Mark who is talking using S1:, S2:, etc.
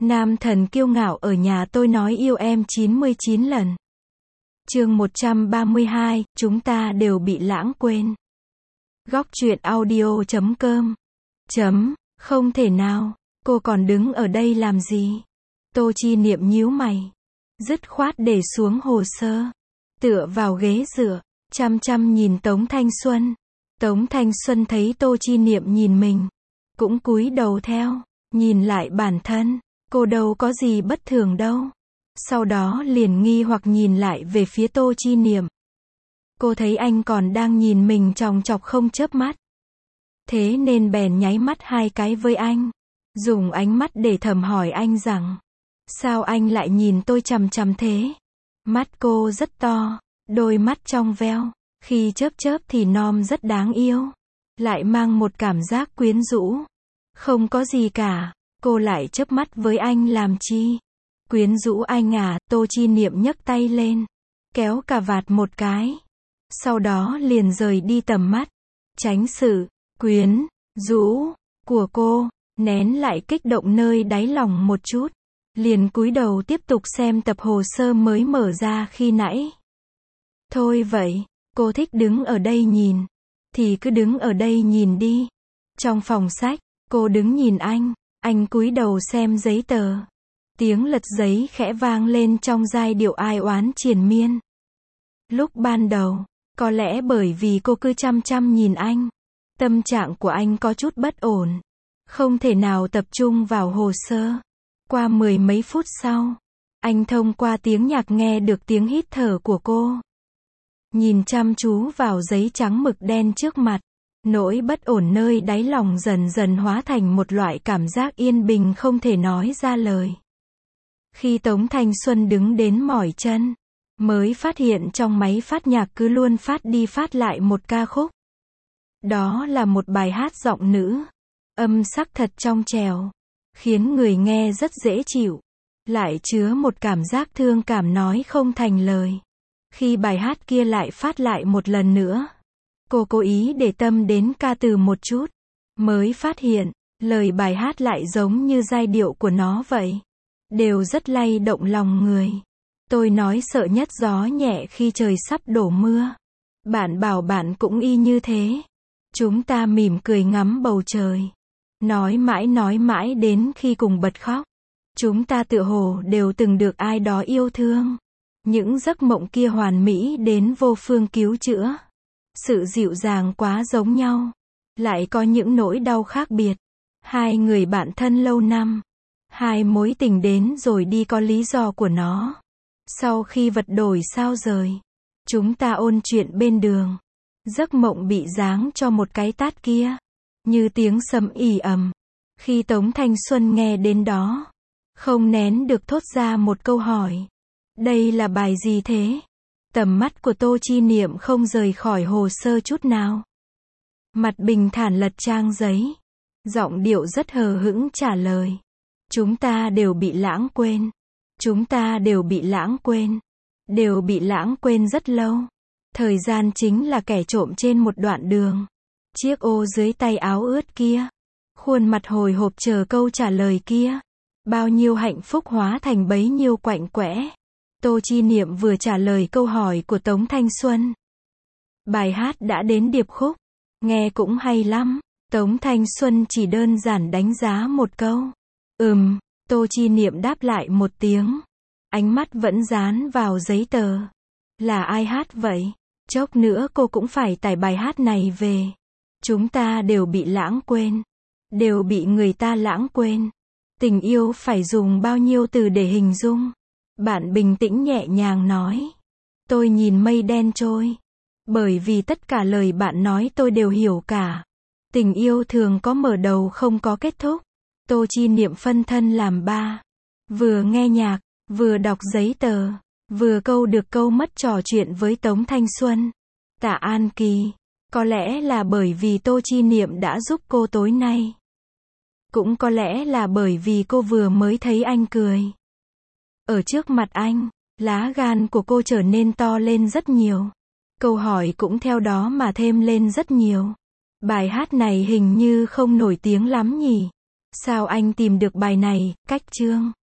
S1: Nam thần kiêu ngạo ở nhà tôi nói yêu em 99 lần. Chương 132, chúng ta đều bị lãng quên. Góc truyện audio.com. Không thể nào, cô còn đứng ở đây làm gì? Tô Chi Niệm nhíu mày, dứt khoát để xuống hồ sơ, tựa vào ghế dựa, chăm chăm nhìn Tống Thanh Xuân. Tống Thanh Xuân thấy Tô Chi Niệm nhìn mình, cũng cúi đầu theo, nhìn lại bản thân, cô đâu có gì bất thường đâu. Sau đó liền nghi hoặc nhìn lại về phía Tô Chi Niệm. Cô thấy anh còn đang nhìn mình chòng chọc không chớp mắt. Thế nên bèn nháy mắt 2 cái với anh, dùng ánh mắt để thầm hỏi anh rằng, sao anh lại nhìn tôi chằm chằm thế? Mắt cô rất to, đôi mắt trong veo, khi chớp chớp thì non rất đáng yêu, lại mang một cảm giác quyến rũ. Không có gì cả, cô lại chớp mắt với anh làm chi? Quyến rũ anh à? Tô Chi Niệm nhấc tay lên, kéo cà vạt một cái, sau đó liền rời đi tầm mắt, tránh sự quyến rũ của cô, nén lại kích động nơi đáy lòng một chút, liền cúi đầu tiếp tục xem tập hồ sơ mới mở ra khi nãy. Thôi vậy, cô thích đứng ở đây nhìn, thì cứ đứng ở đây nhìn đi. Trong phòng sách, cô đứng nhìn anh cúi đầu xem giấy tờ. Tiếng lật giấy khẽ vang lên trong giai điệu ai oán triền miên. Lúc ban đầu, có lẽ bởi vì cô cứ chăm chăm nhìn anh, tâm trạng của anh có chút bất ổn, không thể nào tập trung vào hồ sơ. Qua 10 mấy phút sau, anh thông qua tiếng nhạc nghe được tiếng hít thở của cô. Nhìn chăm chú vào giấy trắng mực đen trước mặt, nỗi bất ổn nơi đáy lòng dần dần hóa thành một loại cảm giác yên bình không thể nói ra lời. Khi Tống Thanh Xuân đứng đến mỏi chân, mới phát hiện trong máy phát nhạc cứ luôn phát đi phát lại một ca khúc. Đó là một bài hát giọng nữ, âm sắc thật trong trẻo, khiến người nghe rất dễ chịu, lại chứa một cảm giác thương cảm nói không thành lời. Khi bài hát kia lại phát lại một lần nữa, cô cố ý để tâm đến ca từ một chút, mới phát hiện, lời bài hát lại giống như giai điệu của nó vậy. Đều rất lay động lòng người. Tôi nói sợ nhất gió nhẹ khi trời sắp đổ mưa. Bạn bảo bạn cũng y như thế. Chúng ta mỉm cười ngắm bầu trời. Nói mãi đến khi cùng bật khóc. Chúng ta tựa hồ đều từng được ai đó yêu thương. Những giấc mộng kia hoàn mỹ đến vô phương cứu chữa. Sự dịu dàng quá giống nhau. Lại có những nỗi đau khác biệt. Hai người bạn thân lâu năm. Hai mối tình đến rồi đi có lý do của nó. Sau khi vật đổi sao rời, chúng ta ôn chuyện bên đường. Giấc mộng bị giáng cho một cái tát kia, như tiếng sấm ì ầm. Khi Tống Thanh Xuân nghe đến đó, không nén được thốt ra một câu hỏi. Đây là bài gì thế? Tầm mắt của Tô Chi Niệm không rời khỏi hồ sơ chút nào. Mặt bình thản lật trang giấy, giọng điệu rất hờ hững trả lời. Chúng ta đều bị lãng quên. Chúng ta đều bị lãng quên. Đều bị lãng quên rất lâu. Thời gian chính là kẻ trộm trên một đoạn đường. Chiếc ô dưới tay áo ướt kia. Khuôn mặt hồi hộp chờ câu trả lời kia. Bao nhiêu hạnh phúc hóa thành bấy nhiêu quạnh quẽ. Tô Chi Niệm vừa trả lời câu hỏi của Tống Thanh Xuân. Bài hát đã đến điệp khúc. Nghe cũng hay lắm. Tống Thanh Xuân chỉ đơn giản đánh giá một câu. Tô Chi Niệm đáp lại một tiếng. Ánh mắt vẫn dán vào giấy tờ. Là ai hát vậy? Chốc nữa cô cũng phải tải bài hát này về. Chúng ta đều bị lãng quên. Đều bị người ta lãng quên. Tình yêu phải dùng bao nhiêu từ để hình dung? Bạn bình tĩnh nhẹ nhàng nói. Tôi nhìn mây đen trôi. Bởi vì tất cả lời bạn nói tôi đều hiểu cả. Tình yêu thường có mở đầu không có kết thúc. Tô Chi Niệm phân thân làm ba. Vừa nghe nhạc, vừa đọc giấy tờ, vừa câu được câu mất trò chuyện với Tống Thanh Xuân. Tạ An Kỳ. Có lẽ là bởi vì Tô Chi Niệm đã giúp cô tối nay. Cũng có lẽ là bởi vì cô vừa mới thấy anh cười. Ở trước mặt anh, lá gan của cô trở nên to lên rất nhiều. Câu hỏi cũng theo đó mà thêm lên rất nhiều. Bài hát này hình như không nổi tiếng lắm nhỉ? Sao anh tìm được bài này, cách chương?